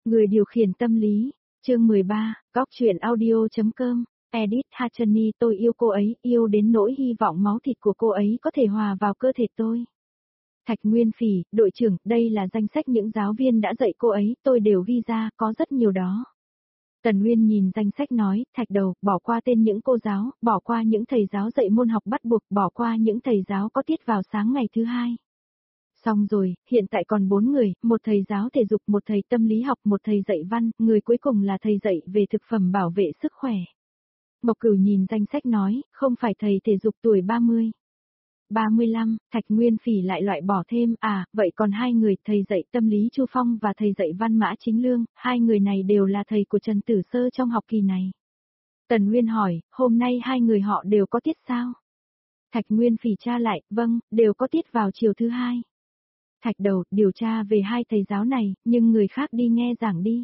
Người điều khiển tâm lý, chương 13, góc truyện audio.com, edit Hachani tôi yêu cô ấy, yêu đến nỗi hy vọng máu thịt của cô ấy có thể hòa vào cơ thể tôi. Thạch Nguyên Phỉ, đội trưởng, đây là danh sách những giáo viên đã dạy cô ấy, tôi đều ghi ra, có rất nhiều đó. Tần Nguyên nhìn danh sách nói, Thạch đầu, bỏ qua tên những cô giáo, bỏ qua những thầy giáo dạy môn học bắt buộc, bỏ qua những thầy giáo có tiết vào sáng ngày thứ hai. Xong rồi, hiện tại còn 4 người, một thầy giáo thể dục, một thầy tâm lý học, một thầy dạy văn, người cuối cùng là thầy dạy về thực phẩm bảo vệ sức khỏe. Mộc Cửu nhìn danh sách nói, không phải thầy thể dục tuổi 30. 35, Thạch Nguyên Phỉ lại loại bỏ thêm, vậy còn 2 người, thầy dạy tâm lý Chu Phong và thầy dạy văn Mã Chính Lương, 2 người này đều là thầy của Trần Tử Sơ trong học kỳ này. Tần Nguyên hỏi, hôm nay 2 người họ đều có tiết sao? Thạch Nguyên Phỉ tra lại, vâng, đều có tiết vào chiều thứ hai. Thạch đầu, điều tra về 2 thầy giáo này, nhưng người khác đi nghe giảng đi.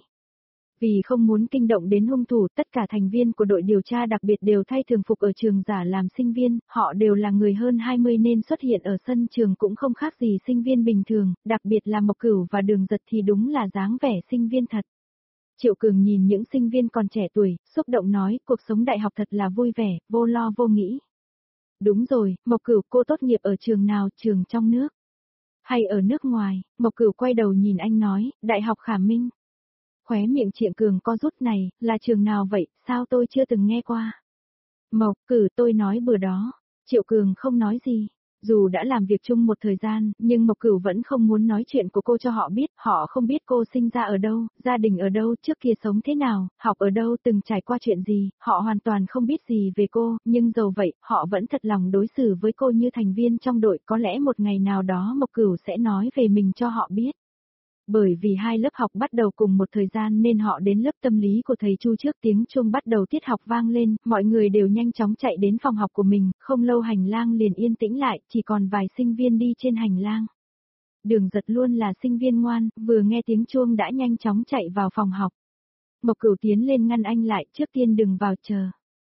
Vì không muốn kinh động đến hung thủ, tất cả thành viên của đội điều tra đặc biệt đều thay thường phục ở trường giả làm sinh viên, họ đều là người hơn 20 nên xuất hiện ở sân trường cũng không khác gì sinh viên bình thường, đặc biệt là Mộc Cửu và Đường Giật thì đúng là dáng vẻ sinh viên thật. Triệu Cường nhìn những sinh viên còn trẻ tuổi, xúc động nói, cuộc sống đại học thật là vui vẻ, vô lo vô nghĩ. Đúng rồi, Mộc Cửu, cô tốt nghiệp ở trường nào, trường trong nước hay ở nước ngoài? Mộc Cửu quay đầu nhìn anh nói, Đại học Khả Minh. Khóe miệng Triệu Cường co rút, này, là trường nào vậy, sao tôi chưa từng nghe qua? Mộc Cửu, tôi nói bừa đó. Triệu Cường không nói gì. Dù đã làm việc chung một thời gian, nhưng Mộc Cửu vẫn không muốn nói chuyện của cô cho họ biết, họ không biết cô sinh ra ở đâu, gia đình ở đâu, trước kia sống thế nào, học ở đâu, từng trải qua chuyện gì, họ hoàn toàn không biết gì về cô, nhưng dầu vậy, họ vẫn thật lòng đối xử với cô như thành viên trong đội, có lẽ một ngày nào đó Mộc Cửu sẽ nói về mình cho họ biết. Bởi vì 2 lớp học bắt đầu cùng một thời gian nên họ đến lớp tâm lý của thầy Chu trước tiếng chuông bắt đầu tiết học vang lên, mọi người đều nhanh chóng chạy đến phòng học của mình, không lâu hành lang liền yên tĩnh lại, chỉ còn vài sinh viên đi trên hành lang. Đường Giật luôn là sinh viên ngoan, vừa nghe tiếng chuông đã nhanh chóng chạy vào phòng học. Mộc Cửu tiến lên ngăn anh lại, trước tiên đừng vào, chờ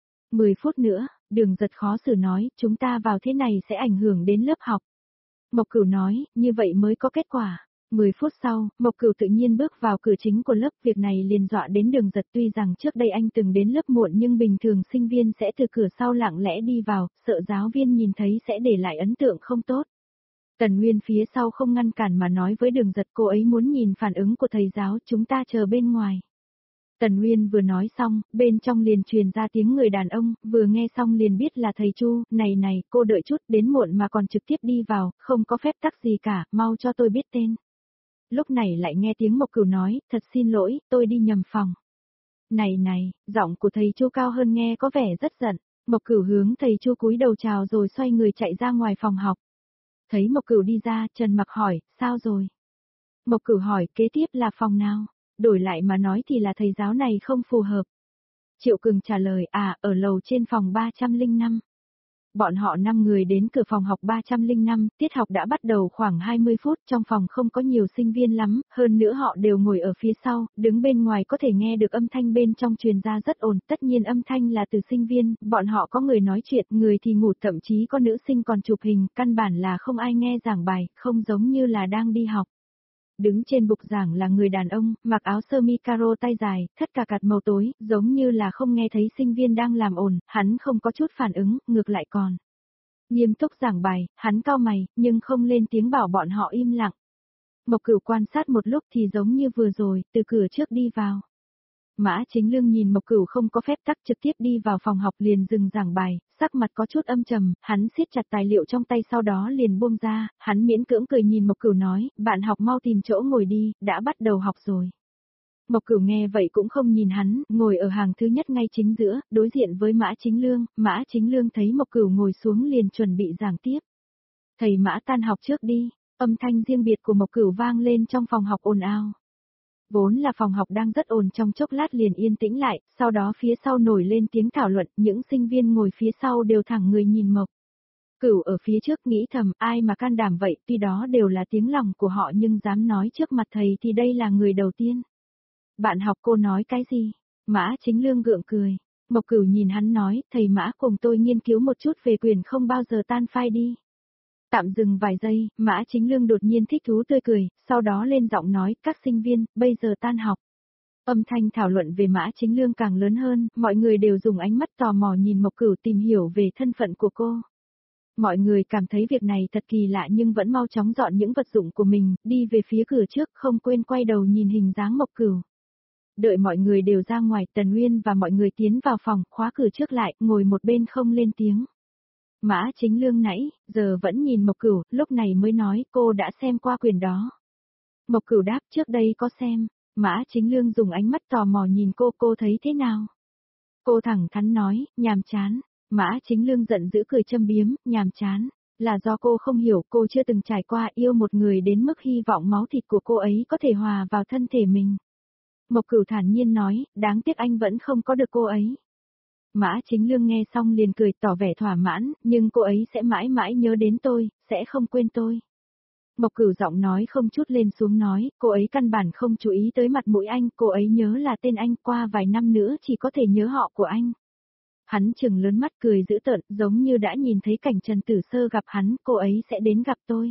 10 phút nữa. Đường Giật khó xử nói, chúng ta vào thế này sẽ ảnh hưởng đến lớp học. Mộc Cửu nói, như vậy mới có kết quả. 10 phút sau, Mộc Cửu tự nhiên bước vào cửa chính của lớp, việc này liền dọa đến Đường Giật, tuy rằng trước đây anh từng đến lớp muộn nhưng bình thường sinh viên sẽ từ cửa sau lặng lẽ đi vào, sợ giáo viên nhìn thấy sẽ để lại ấn tượng không tốt. Tần Nguyên phía sau không ngăn cản mà nói với Đường Giật, cô ấy muốn nhìn phản ứng của thầy giáo, chúng ta chờ bên ngoài. Tần Nguyên vừa nói xong, bên trong liền truyền ra tiếng người đàn ông, vừa nghe xong liền biết là thầy Chu, này, cô đợi chút, đến muộn mà còn trực tiếp đi vào, không có phép tắc gì cả, mau cho tôi biết tên. Lúc này lại nghe tiếng Mộc Cửu nói, thật xin lỗi, tôi đi nhầm phòng. Này, giọng của thầy Chu cao hơn nghe có vẻ rất giận. Mộc Cửu hướng thầy Chu cúi đầu chào rồi xoay người chạy ra ngoài phòng học. Thấy Mộc Cửu đi ra, Trần Mặc hỏi, sao rồi? Mộc Cửu hỏi, kế tiếp là phòng nào? Đổi lại mà nói thì là thầy giáo này không phù hợp. Triệu Cường trả lời, ở lầu trên phòng 305. Bọn họ 5 người đến cửa phòng học 305, tiết học đã bắt đầu khoảng 20 phút, trong phòng không có nhiều sinh viên lắm, hơn nữa họ đều ngồi ở phía sau, đứng bên ngoài có thể nghe được âm thanh bên trong truyền ra rất ồn, tất nhiên âm thanh là từ sinh viên, bọn họ có người nói chuyện, người thì ngủ, thậm chí có nữ sinh còn chụp hình, căn bản là không ai nghe giảng bài, không giống như là đang đi học. Đứng trên bục giảng là người đàn ông, mặc áo sơ mi caro tay dài, thắt cà cạt màu tối, giống như là không nghe thấy sinh viên đang làm ồn, hắn không có chút phản ứng, ngược lại còn nghiêm túc giảng bài, hắn cau mày, nhưng không lên tiếng bảo bọn họ im lặng. Mộc Cửu quan sát một lúc thì giống như vừa rồi, từ cửa trước đi vào. Mã Chính Lương nhìn Mộc Cửu không có phép tắc trực tiếp đi vào phòng học liền dừng giảng bài, sắc mặt có chút âm trầm, hắn siết chặt tài liệu trong tay sau đó liền buông ra, hắn miễn cưỡng cười nhìn Mộc Cửu nói, bạn học mau tìm chỗ ngồi đi, đã bắt đầu học rồi. Mộc Cửu nghe vậy cũng không nhìn hắn, ngồi ở hàng thứ nhất ngay chính giữa, đối diện với Mã Chính Lương thấy Mộc Cửu ngồi xuống liền chuẩn bị giảng tiếp. Thầy Mã tan học trước đi, âm thanh riêng biệt của Mộc Cửu vang lên trong phòng học ồn ào. Vốn là phòng học đang rất ồn trong chốc lát liền yên tĩnh lại, sau đó phía sau nổi lên tiếng thảo luận, những sinh viên ngồi phía sau đều thẳng người nhìn Mộc Cửu ở phía trước nghĩ thầm, ai mà can đảm vậy, tuy đó đều là tiếng lòng của họ nhưng dám nói trước mặt thầy thì đây là người đầu tiên. Bạn học cô nói cái gì? Mã Chính Lương gượng cười. Mộc Cửu nhìn hắn nói, thầy Mã cùng tôi nghiên cứu một chút về quyền không bao giờ tan phai đi. Tạm dừng vài giây, Mã Chính Lương đột nhiên thích thú tươi cười, sau đó lên giọng nói, các sinh viên, bây giờ tan học. Âm thanh thảo luận về Mã Chính Lương càng lớn hơn, mọi người đều dùng ánh mắt tò mò nhìn Mộc Cửu tìm hiểu về thân phận của cô. Mọi người cảm thấy việc này thật kỳ lạ nhưng vẫn mau chóng dọn những vật dụng của mình, đi về phía cửa trước không quên quay đầu nhìn hình dáng Mộc Cửu. Đợi mọi người đều ra ngoài, Tần Uyên và mọi người tiến vào phòng, khóa cửa trước lại, ngồi một bên không lên tiếng. Mã Chính Lương nãy, giờ vẫn nhìn Mộc Cửu, lúc này mới nói cô đã xem qua quyển đó. Mộc Cửu đáp trước đây có xem. Mã Chính Lương dùng ánh mắt tò mò nhìn cô thấy thế nào? Cô thẳng thắn nói, nhàm chán. Mã Chính Lương giận dữ cười châm biếm, nhàm chán. Là do cô không hiểu, cô chưa từng trải qua yêu một người đến mức hy vọng máu thịt của cô ấy có thể hòa vào thân thể mình. Mộc Cửu thản nhiên nói, đáng tiếc anh vẫn không có được cô ấy. Mã Chính Lương nghe xong liền cười tỏ vẻ thỏa mãn, nhưng cô ấy sẽ mãi mãi nhớ đến tôi, sẽ không quên tôi. Mộc Cửu giọng nói không chút lên xuống nói, cô ấy căn bản không chú ý tới mặt mũi anh, cô ấy nhớ là tên anh, qua vài năm nữa chỉ có thể nhớ họ của anh. Hắn trừng lớn mắt cười dữ tợn, giống như đã nhìn thấy cảnh Trần Tử Sơ gặp hắn, cô ấy sẽ đến gặp tôi.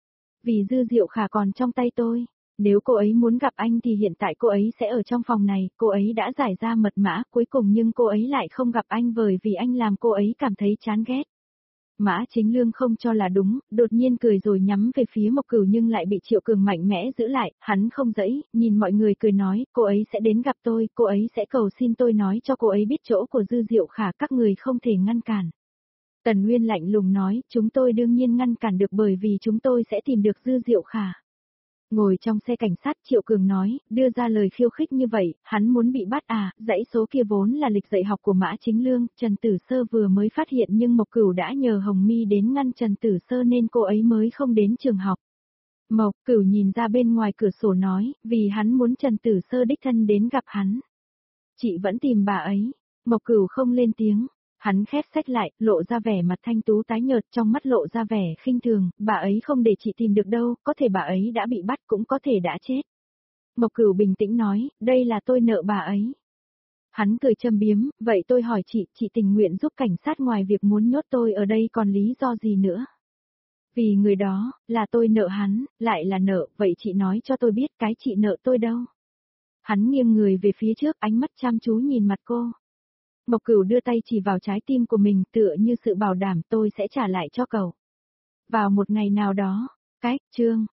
Vì Dư Diệu Khả còn trong tay tôi. Nếu cô ấy muốn gặp anh thì hiện tại cô ấy sẽ ở trong phòng này, cô ấy đã giải ra mật mã cuối cùng nhưng cô ấy lại không gặp anh bởi vì anh làm cô ấy cảm thấy chán ghét. Mã Chính Lương không cho là đúng, đột nhiên cười rồi nhắm về phía Mộc Cửu nhưng lại bị Triệu Cường mạnh mẽ giữ lại, hắn không dãy, nhìn mọi người cười nói, cô ấy sẽ đến gặp tôi, cô ấy sẽ cầu xin tôi nói cho cô ấy biết chỗ của Dư Diệu Khả, các người không thể ngăn cản. Tần Nguyên lạnh lùng nói, chúng tôi đương nhiên ngăn cản được bởi vì chúng tôi sẽ tìm được Dư Diệu Khả. Ngồi trong xe cảnh sát Triệu Cường nói, đưa ra lời khiêu khích như vậy, hắn muốn bị bắt à, dãy số kia vốn là lịch dạy học của Mã Chính Lương, Trần Tử Sơ vừa mới phát hiện nhưng Mộc Cửu đã nhờ Hồng Mi đến ngăn Trần Tử Sơ nên cô ấy mới không đến trường học. Mộc Cửu nhìn ra bên ngoài cửa sổ nói, vì hắn muốn Trần Tử Sơ đích thân đến gặp hắn. Chị vẫn tìm bà ấy, Mộc Cửu không lên tiếng. Hắn khép sách lại, lộ ra vẻ mặt thanh tú tái nhợt, trong mắt lộ ra vẻ khinh thường, bà ấy không để chị tìm được đâu, có thể bà ấy đã bị bắt cũng có thể đã chết. Mộc Cửu bình tĩnh nói, đây là tôi nợ bà ấy. Hắn cười châm biếm, vậy tôi hỏi chị tình nguyện giúp cảnh sát ngoài việc muốn nhốt tôi ở đây còn lý do gì nữa? Vì người đó, là tôi nợ hắn, lại là nợ, vậy chị nói cho tôi biết cái chị nợ tôi đâu? Hắn nghiêng người về phía trước, ánh mắt chăm chú nhìn mặt cô. Mộc Cửu đưa tay chỉ vào trái tim của mình tựa như sự bảo đảm tôi sẽ trả lại cho cậu. Vào một ngày nào đó, chương